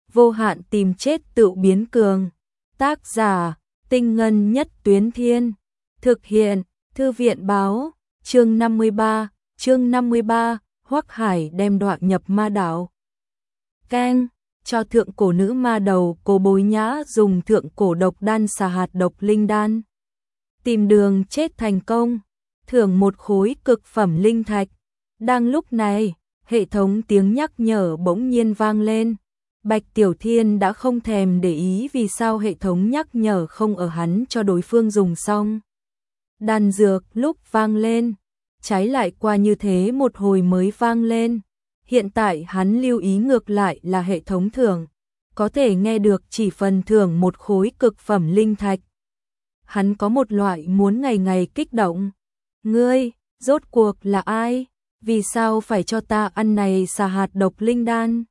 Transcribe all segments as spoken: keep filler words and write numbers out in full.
vô hạn tìm chết tự biến cường. Tác giả, Tinh Ngân Nhất Tuyến Thiên. Thực hiện, Thư viện báo, chương năm mươi ba, chương năm mươi ba, Hoắc Hải đem đoạn nhập ma đảo. Keng, cho thượng cổ nữ ma đầu Cố Bối Nhã dùng thượng cổ độc đan xà hạt độc linh đan. Tìm đường chết thành công, thưởng một khối cực phẩm linh thạch. Đang lúc này, hệ thống tiếng nhắc nhở bỗng nhiên vang lên. Bạch Tiểu Thiên đã không thèm để ý vì sao hệ thống nhắc nhở không ở hắn cho đối phương dùng xong. Đan dược lúc vang lên, trái lại qua như thế một hồi mới vang lên. Hiện tại hắn lưu ý ngược lại là hệ thống thưởng, có thể nghe được chỉ phần thưởng một khối cực phẩm linh thạch. Hắn có một loại muốn ngày ngày kích động. Ngươi, rốt cuộc là ai? Vì sao phải cho ta ăn này xà hạt độc linh đan?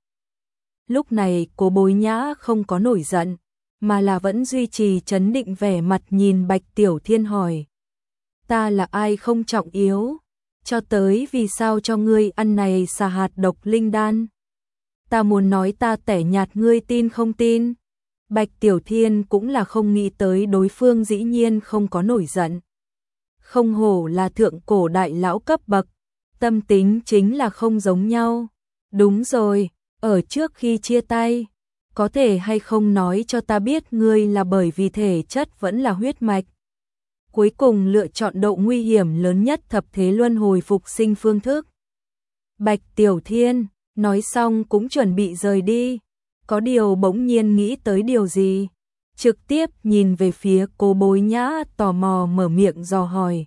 Lúc này Cố Bối Nhã không có nổi giận, mà là vẫn duy trì trấn định vẻ mặt nhìn Bạch Tiểu Thiên hỏi. Ta là ai không trọng yếu, cho tới vì sao cho ngươi ăn này xà hạt độc linh đan? Ta muốn nói ta tẻ nhạt ngươi tin không tin? Bạch Tiểu Thiên cũng là không nghĩ tới đối phương dĩ nhiên không có nổi giận. Không hổ là thượng cổ đại lão cấp bậc, tâm tính chính là không giống nhau. Đúng rồi, ở trước khi chia tay, có thể hay không nói cho ta biết ngươi là bởi vì thể chất vẫn là huyết mạch. Cuối cùng lựa chọn độ nguy hiểm lớn nhất thập thế luân hồi phục sinh phương thức. Bạch Tiểu Thiên nói xong cũng chuẩn bị rời đi, có điều bỗng nhiên nghĩ tới điều gì, trực tiếp nhìn về phía Cố Bối Nhã tò mò mở miệng dò hỏi.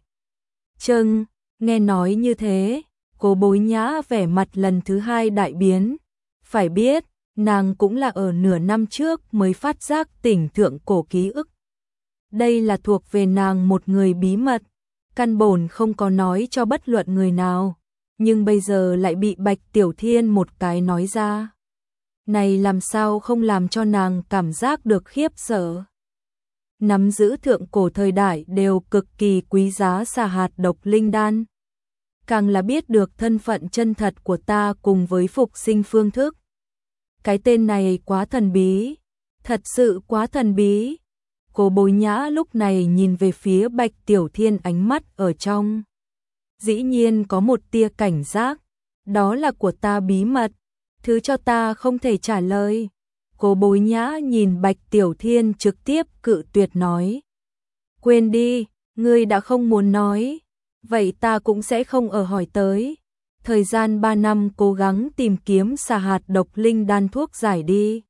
Chưng, nghe nói như thế, Cố Bối Nhã vẻ mặt lần thứ hai đại biến. Phải biết, nàng cũng là ở nửa năm trước mới phát giác tỉnh thượng cổ ký ức. Đây là thuộc về nàng một người bí mật, căn bổn không có nói cho bất luận người nào, nhưng bây giờ lại bị Bạch Tiểu Thiên một cái nói ra. Này làm sao không làm cho nàng cảm giác được khiếp sợ. Nắm giữ thượng cổ thời đại đều cực kỳ quý giá xà hạt độc linh đan. Càng là biết được thân phận chân thật của ta cùng với phục sinh phương thức. Cái tên này quá thần bí, thật sự quá thần bí. Cố Bối Nhã lúc này nhìn về phía Bạch Tiểu Thiên, ánh mắt ở trong dĩ nhiên có một tia cảnh giác. Đó là của ta bí mật, thứ cho ta không thể trả lời. Cố Bối Nhã nhìn Bạch Tiểu Thiên trực tiếp cự tuyệt nói. Quên đi, ngươi đã không muốn nói, vậy ta cũng sẽ không ở hỏi tới. Thời gian ba năm cố gắng tìm kiếm xà hạt độc linh đan thuốc giải đi.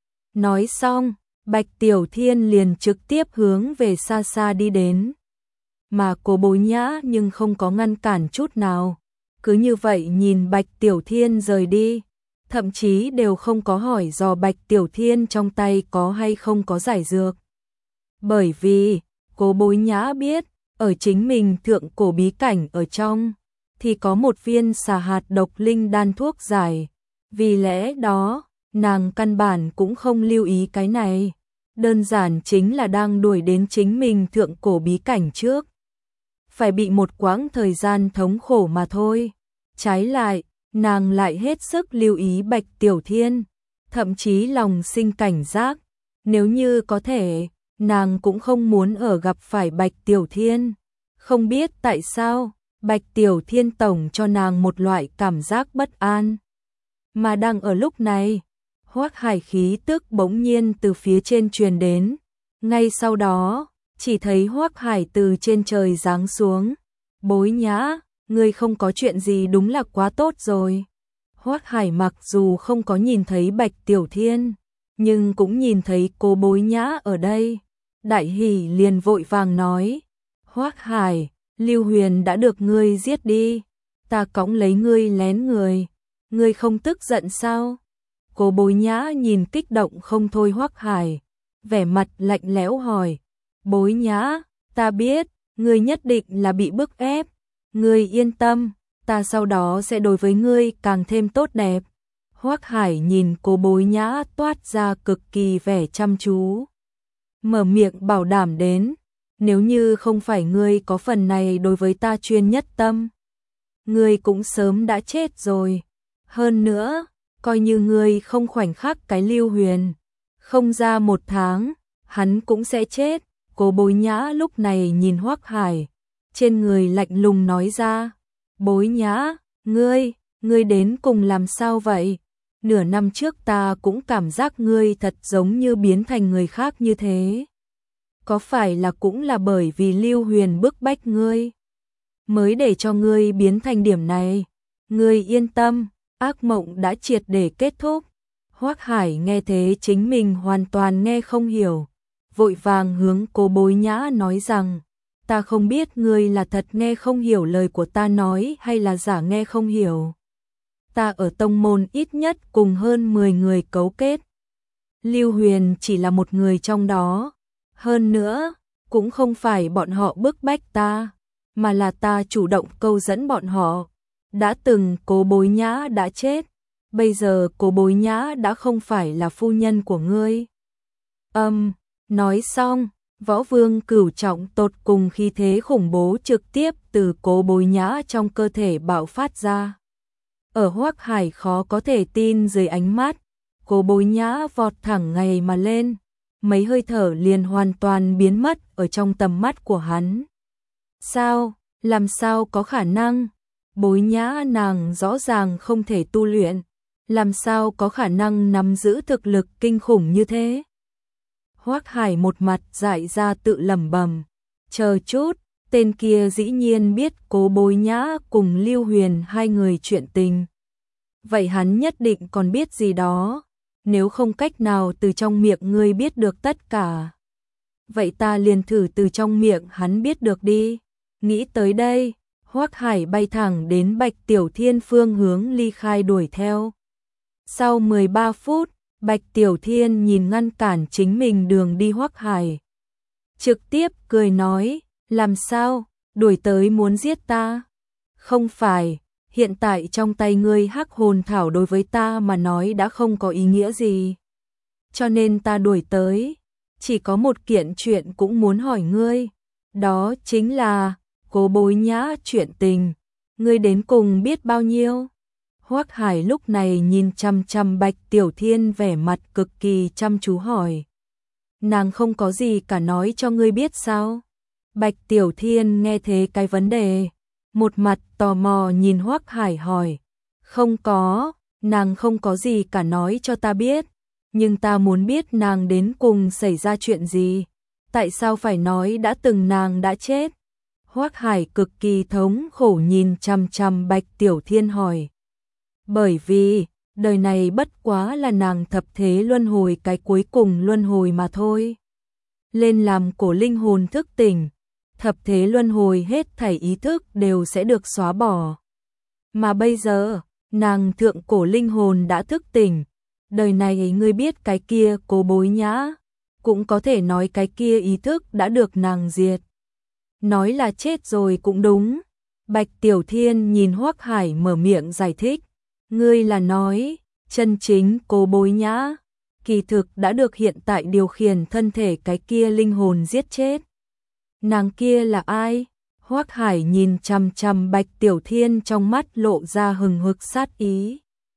Nói xong, Bạch Tiểu Thiên liền trực tiếp hướng về xa xa đi đến. Mà Cố Bối Nhã nhưng không có ngăn cản chút nào. Cứ như vậy nhìn Bạch Tiểu Thiên rời đi. Thậm chí đều không có hỏi dò Bạch Tiểu Thiên trong tay có hay không có giải dược. Bởi vì, Cố Bối Nhã biết, ở chính mình thượng cổ bí cảnh ở trong, thì có một viên xà hạt độc linh đan thuốc giải. Vì lẽ đó, nàng căn bản cũng không lưu ý cái này. Đơn giản chính là đang đuổi đến chính mình thượng cổ bí cảnh trước. Phải bị một quãng thời gian thống khổ mà thôi. Trái lại, nàng lại hết sức lưu ý Bạch Tiểu Thiên, thậm chí lòng sinh cảnh giác. Nếu như có thể, nàng cũng không muốn ở gặp phải Bạch Tiểu Thiên. Không biết tại sao, Bạch Tiểu Thiên tổng cho nàng một loại cảm giác bất an. Mà đang ở lúc này, Hoắc Hải khí tức bỗng nhiên từ phía trên truyền đến. Ngay sau đó, chỉ thấy Hoắc Hải từ trên trời giáng xuống. Bối Nhã, ngươi không có chuyện gì đúng là quá tốt rồi. Hoắc Hải mặc dù không có nhìn thấy Bạch Tiểu Thiên, nhưng cũng nhìn thấy Cố Bối Nhã ở đây. Đại hỉ liền vội vàng nói. Hoắc Hải, Lưu Huyền đã được ngươi giết đi. Ta cõng lấy ngươi lén người. Ngươi không tức giận sao? Cố Bối Nhã nhìn kích động không thôi Hoắc Hải, vẻ mặt lạnh lẽo hỏi. Bối Nhã, ta biết, ngươi nhất định là bị bức ép. Ngươi yên tâm, ta sau đó sẽ đối với ngươi càng thêm tốt đẹp. Hoắc Hải nhìn Cố Bối Nhã toát ra cực kỳ vẻ chăm chú. Mở miệng bảo đảm đến, nếu như không phải ngươi có phần này đối với ta chuyên nhất tâm, ngươi cũng sớm đã chết rồi. Hơn nữa, coi như ngươi không khoảnh khắc cái Lưu Huyền, không ra một tháng, hắn cũng sẽ chết. Cố Bối Nhã lúc này nhìn Hoắc Hải, trên người lạnh lùng nói ra, Bối Nhã, ngươi, ngươi đến cùng làm sao vậy? Nửa năm trước ta cũng cảm giác ngươi thật giống như biến thành người khác như thế. Có phải là cũng là bởi vì Lưu Huyền bức bách ngươi, mới để cho ngươi biến thành điểm này? Ngươi yên tâm, ác mộng đã triệt để kết thúc. Hoắc Hải nghe thế chính mình hoàn toàn nghe không hiểu, vội vàng hướng Cố Bối Nhã nói rằng, ta không biết ngươi là thật nghe không hiểu lời của ta nói hay là giả nghe không hiểu. Ta ở tông môn ít nhất cùng hơn mười người cấu kết. Lưu Huyền chỉ là một người trong đó. Hơn nữa, cũng không phải bọn họ bức bách ta, mà là ta chủ động câu dẫn bọn họ. Đã từng Cố Bối Nhã đã chết, bây giờ Cố Bối Nhã đã không phải là phu nhân của ngươi. Âm, um, nói xong, Võ Vương Cửu Trọng tột cùng khí thế khủng bố trực tiếp từ Cố Bối Nhã trong cơ thể bạo phát ra. Ở Hoắc Hải khó có thể tin dưới ánh mắt, Cố Bối Nhã vọt thẳng ngày mà lên, mấy hơi thở liền hoàn toàn biến mất ở trong tầm mắt của hắn. Sao, làm sao có khả năng? Bối Nhã nàng rõ ràng không thể tu luyện, làm sao có khả năng nắm giữ thực lực kinh khủng như thế? Hoắc Hải một mặt dại ra tự lẩm bẩm, chờ chút, tên kia dĩ nhiên biết Cố Bối Nhã cùng Lưu Huyền hai người chuyện tình. Vậy hắn nhất định còn biết gì đó, nếu không cách nào từ trong miệng ngươi biết được tất cả. Vậy ta liền thử từ trong miệng hắn biết được đi. Nghĩ tới đây, Hoắc Hải bay thẳng đến Bạch Tiểu Thiên phương hướng ly khai đuổi theo. Sau mười ba phút, Bạch Tiểu Thiên nhìn ngăn cản chính mình đường đi Hoắc Hải, trực tiếp cười nói, làm sao, đuổi tới muốn giết ta? Không phải, hiện tại trong tay ngươi hắc hồn thảo đối với ta mà nói đã không có ý nghĩa gì. Cho nên ta đuổi tới, chỉ có một kiện chuyện cũng muốn hỏi ngươi, đó chính là, Cố Bối Nhã chuyện tình, ngươi đến cùng biết bao nhiêu? Hoắc Hải lúc này nhìn chăm chăm Bạch Tiểu Thiên vẻ mặt cực kỳ chăm chú hỏi. Nàng không có gì cả nói cho ngươi biết sao? Bạch Tiểu Thiên nghe thế cái vấn đề, một mặt tò mò nhìn Hoắc Hải hỏi. Không có, nàng không có gì cả nói cho ta biết, nhưng ta muốn biết nàng đến cùng xảy ra chuyện gì, tại sao phải nói đã từng nàng đã chết? Hoắc Hải cực kỳ thống khổ nhìn chăm chăm Bạch Tiểu Thiên hỏi. Bởi vì, đời này bất quá là nàng thập thế luân hồi cái cuối cùng luân hồi mà thôi. Lên làm cổ linh hồn thức tỉnh, thập thế luân hồi hết thảy ý thức đều sẽ được xóa bỏ. Mà bây giờ, nàng thượng cổ linh hồn đã thức tỉnh, đời này ngươi biết cái kia Cố Bối Nhã, cũng có thể nói cái kia ý thức đã được nàng diệt. Nói là chết rồi cũng đúng. Bạch Tiểu Thiên nhìn Hoắc Hải mở miệng giải thích. Ngươi là nói, chân chính Cố Bối Nhã, kỳ thực đã được hiện tại điều khiển thân thể cái kia linh hồn giết chết. Nàng kia là ai? Hoắc Hải nhìn chằm chằm Bạch Tiểu Thiên trong mắt lộ ra hừng hực sát ý.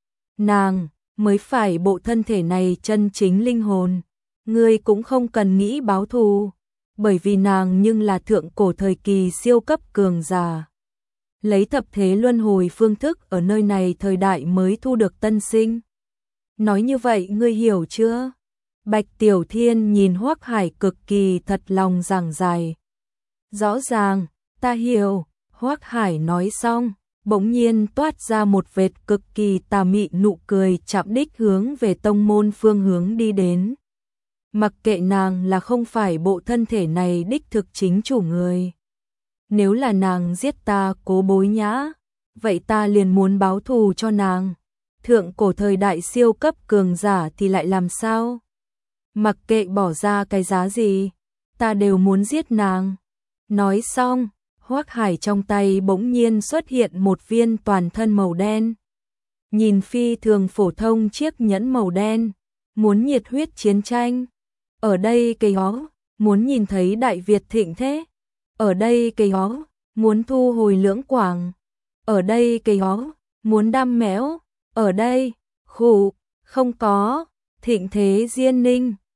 Nàng mới phải bộ thân thể này chân chính linh hồn. Ngươi cũng không cần nghĩ báo thù, bởi vì nàng nhưng là thượng cổ thời kỳ siêu cấp cường giả. Lấy thập thế luân hồi phương thức ở nơi này thời đại mới thu được tân sinh. Nói như vậy ngươi hiểu chưa? Bạch Tiểu Thiên nhìn Hoắc Hải cực kỳ thật lòng giảng giải. Rõ ràng, ta hiểu. Hoắc Hải nói xong, bỗng nhiên toát ra một vệt cực kỳ tà mị nụ cười chạm đích hướng về tông môn phương hướng đi đến. Mặc kệ nàng là không phải bộ thân thể này đích thực chính chủ người. Nếu là nàng giết ta Cố Bối Nhã, vậy ta liền muốn báo thù cho nàng. Thượng cổ thời đại siêu cấp cường giả thì lại làm sao? Mặc kệ bỏ ra cái giá gì, ta đều muốn giết nàng. Nói xong, Hoắc Hải trong tay bỗng nhiên xuất hiện một viên toàn thân màu đen. Nhìn phi thường phổ thông chiếc nhẫn màu đen, muốn nhiệt huyết chiến tranh. Ở đây cây ó, muốn nhìn thấy Đại Việt thịnh thế. Ở đây cây ó, muốn thu hồi lưỡng quảng. Ở đây cây ó, muốn đam méo. Ở đây, Khụ, không có, Thịnh Thế Diên Ninh.